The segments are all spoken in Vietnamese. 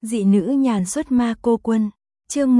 Dị nữ nhàn xuất ma cô quân. Chương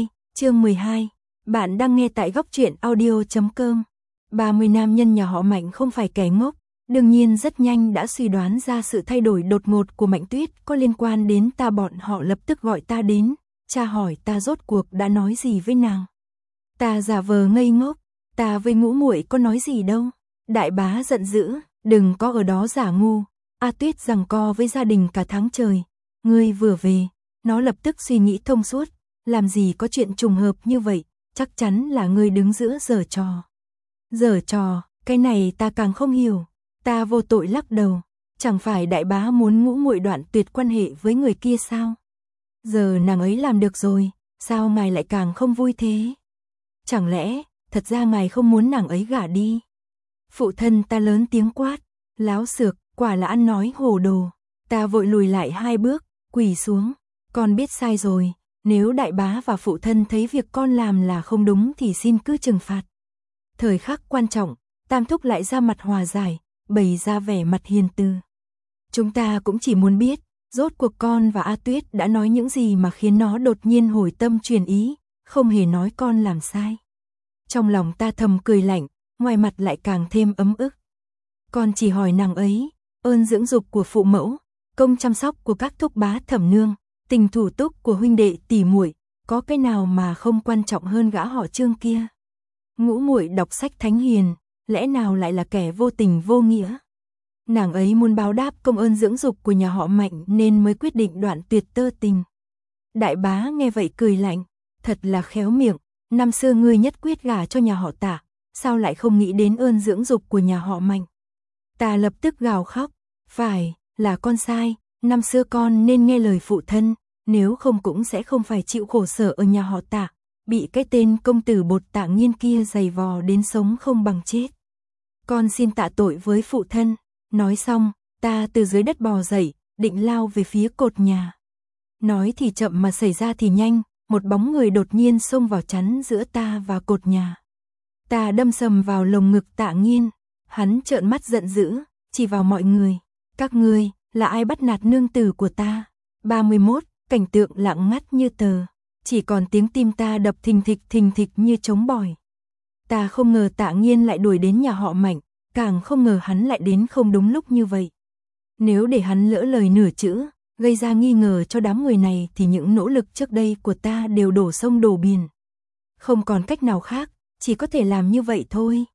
12. Bạn đang nghe tại góc truyện audio.com. 30 nam nhân nhà họ Mạnh không phải kẻ ngốc, đương nhiên rất nhanh đã suy đoán ra sự thay đổi đột ngột của Mạnh Tuyết có liên quan đến ta. Bọn họ lập tức gọi ta đến, tra hỏi ta rốt cuộc đã nói gì với nàng. Ta giả vờ ngây ngốc, ta với Ngũ muội có nói gì đâu. Đại bá giận dữ, đừng có ở đó giả ngu. A Tuyết giằng co với gia đình cả tháng trời. Ngươi vừa về, nó lập tức suy nghĩ thông suốt, làm gì có chuyện trùng hợp như vậy, chắc chắn là ngươi đứng giữa giở trò. Giở trò, cái này ta càng không hiểu. Ta vô tội lắc đầu, chẳng phải đại bá muốn Ngũ muội đoạn tuyệt quan hệ với người kia sao? Giờ nàng ấy làm được rồi, sao ngài lại càng không vui thế? Chẳng lẽ, thật ra ngài không muốn nàng ấy gả đi? Phụ thân ta lớn tiếng quát, láo xược, quả là ăn nói hồ đồ. Ta vội lùi lại 2 bước, quỳ xuống, con biết sai rồi, nếu đại bá và phụ thân thấy việc con làm là không đúng thì xin cứ trừng phạt. Thời khắc quan trọng, Tam thúc lại ra mặt hòa giải, bày ra vẻ mặt hiền từ. Chúng ta cũng chỉ muốn biết, rốt cuộc con và A Tuyết đã nói những gì mà khiến nó đột nhiên hồi tâm chuyển ý, không hề nói con làm sai. Trong lòng ta thầm cười lạnh, ngoài mặt lại càng thêm ấm ức. Con chỉ hỏi nàng ấy, ơn dưỡng dục của phụ mẫu, công chăm sóc của các thúc bá thẩm nương, tình thủ túc của huynh đệ tỷ muội, có cái nào mà không quan trọng hơn gã họ Trương kia? Ngũ muội đọc sách thánh hiền, lẽ nào lại là kẻ vô tình vô nghĩa? Nàng ấy muốn báo đáp công ơn dưỡng dục của nhà họ Mạnh nên mới quyết định đoạn tuyệt tơ tình. Đại bá nghe vậy cười lạnh, thật là khéo miệng, năm xưa ngươi nhất quyết gả cho nhà họ Tạ, sao lại không nghĩ đến ơn dưỡng dục của nhà họ Mạnh? Ta lập tức gào khóc, phải, là con sai, năm xưa con nên nghe lời phụ thân, nếu không cũng sẽ không phải chịu khổ sở ở nhà họ Tạ, bị cái tên công tử bột Tạ Nghiên kia giày vò đến sống không bằng chết. Con xin tạ tội với phụ thân. Nói xong, ta từ dưới đất bò dậy, định lao về phía cột nhà. Nói thì chậm mà xảy ra thì nhanh, một bóng người đột nhiên xông vào chắn giữa ta và cột nhà. Ta đâm sầm vào lồng ngực Tạ Nghiên, hắn trợn mắt giận dữ, chỉ vào mọi người. Các ngươi, là ai bắt nạt nương tử của ta? 31, cảnh tượng lặng ngắt như tờ, chỉ còn tiếng tim ta đập thình thịch như trống bòi. Ta không ngờ Tạ Nghiên lại đuổi đến nhà họ Mạnh, càng không ngờ hắn lại đến không đúng lúc như vậy. Nếu để hắn lỡ lời nửa chữ, gây ra nghi ngờ cho đám người này thì những nỗ lực trước đây của ta đều đổ sông đổ biển. Không còn cách nào khác, chỉ có thể làm như vậy thôi.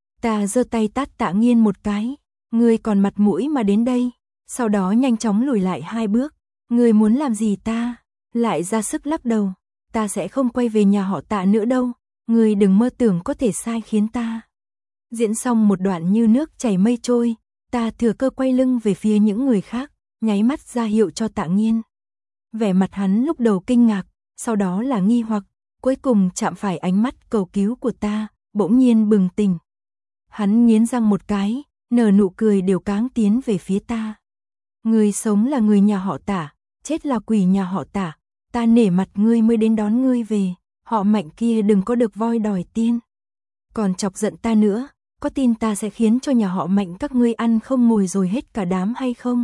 Ta giơ tay tát Tạ Nghiên một cái, ngươi còn mặt mũi mà đến đây, sau đó nhanh chóng lùi lại 2 bước. Ngươi muốn làm gì ta? Lại ra sức lắc đầu, ta sẽ không quay về nhà họ Tạ nữa đâu, ngươi đừng mơ tưởng có thể sai khiến ta. Diễn xong một đoạn như nước chảy mây trôi, ta thừa cơ quay lưng về phía những người khác, nháy mắt ra hiệu cho Tạ Nghiên. Vẻ mặt hắn lúc đầu kinh ngạc, sau đó là nghi hoặc, cuối cùng chạm phải ánh mắt cầu cứu của ta, bỗng nhiên bừng tỉnh. Hắn nghiến răng một cái, nở nụ cười đều cáng tiến về phía ta. Người sống là người nhà họ Tạ, chết là quỷ nhà họ Tạ, ta nể mặt ngươi mới đến đón ngươi về, họ Mạnh kia đừng có được voi đòi tiên. Còn chọc giận ta nữa, có tin ta sẽ khiến cho nhà họ Mạnh các ngươi ăn không ngồi rồi hết cả đám hay không?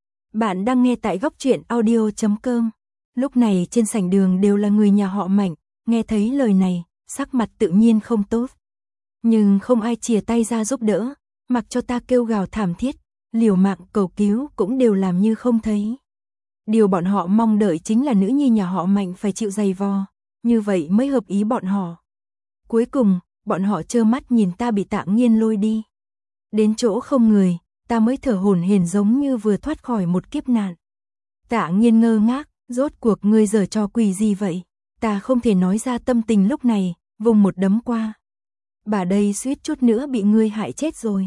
Bạn đang nghe tại góc truyện audio.com. Lúc này trên sảnh đường đều là người nhà họ Mạnh, nghe thấy lời này, sắc mặt tự nhiên không tốt. Nhưng không ai chìa tay ra giúp đỡ, mặc cho ta kêu gào thảm thiết, liều mạng cầu cứu cũng đều làm như không thấy. Điều bọn họ mong đợi chính là nữ nhi nhà họ Mạnh phải chịu giày vò, như vậy mới hợp ý bọn họ. Cuối cùng, bọn họ trơ mắt nhìn ta bị Tạ Nghiên lôi đi. Đến chỗ không người, ta mới thở hổn hển giống như vừa thoát khỏi một kiếp nạn. Tạ Nghiên ngơ ngác, rốt cuộc ngươi giở trò quỷ gì vậy? Ta không thể nói ra tâm tình lúc này, vùng một đấm qua. Bà đây suýt chút nữa bị ngươi hại chết rồi.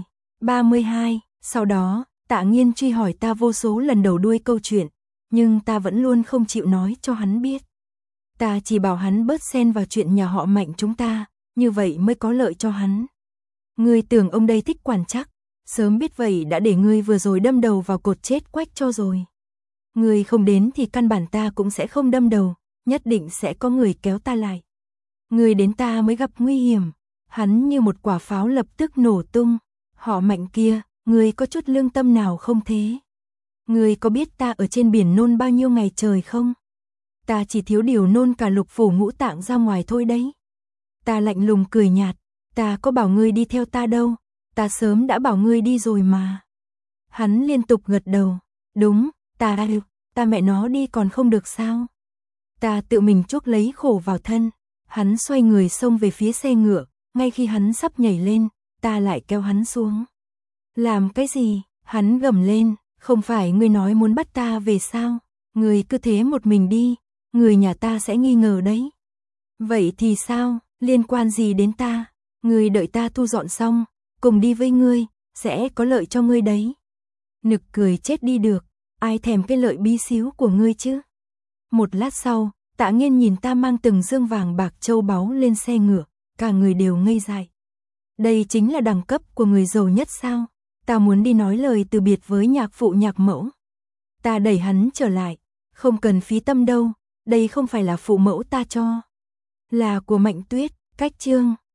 32, sau đó, Tạ Nghiên truy hỏi ta vô số lần đầu đuôi câu chuyện, nhưng ta vẫn luôn không chịu nói cho hắn biết. Ta chỉ bảo hắn bớt xen vào chuyện nhà họ Mạnh chúng ta, như vậy mới có lợi cho hắn. Ngươi tưởng ông đây thích quản trắc, sớm biết vậy đã để ngươi vừa rồi đâm đầu vào cột chết quách cho rồi. Ngươi không đến thì căn bản ta cũng sẽ không đâm đầu, nhất định sẽ có người kéo ta lại. Ngươi đến ta mới gặp nguy hiểm, hắn như một quả pháo lập tức nổ tung. Họ Mạnh kia, ngươi có chút lương tâm nào không thế? Ngươi có biết ta ở trên biển nôn bao nhiêu ngày trời không? Ta chỉ thiếu điều nôn cả lục phủ ngũ tạng ra ngoài thôi đấy. Ta lạnh lùng cười nhạt, ta có bảo ngươi đi theo ta đâu, ta sớm đã bảo ngươi đi rồi mà. Hắn liên tục gật đầu, đúng, ta mẹ nó đi còn không được sao? Ta tự mình chuốc lấy khổ vào thân. Hắn xoay người xông về phía xe ngựa, ngay khi hắn sắp nhảy lên, ta lại kéo hắn xuống. Làm cái gì? Hắn gầm lên, không phải ngươi nói muốn bắt ta về sao? Ngươi cứ thế một mình đi, người nhà ta sẽ nghi ngờ đấy. Vậy thì sao, liên quan gì đến ta? Ngươi đợi ta thu dọn xong, cùng đi với ngươi, sẽ có lợi cho ngươi đấy. Nực cười chết đi được, ai thèm cái lợi bí xíu của ngươi chứ? Một lát sau, Tạ Nghiên nhìn ta mang từng dương vàng bạc châu báu lên xe ngựa, cả người đều ngây dại. Đây chính là đẳng cấp của người giàu nhất sao? Ta muốn đi nói lời từ biệt với nhạc phụ nhạc mẫu. Ta đẩy hắn trở lại, không cần phí tâm đâu, đây không phải là phụ mẫu ta cho. Là của Mạnh Tuyết, cách chương.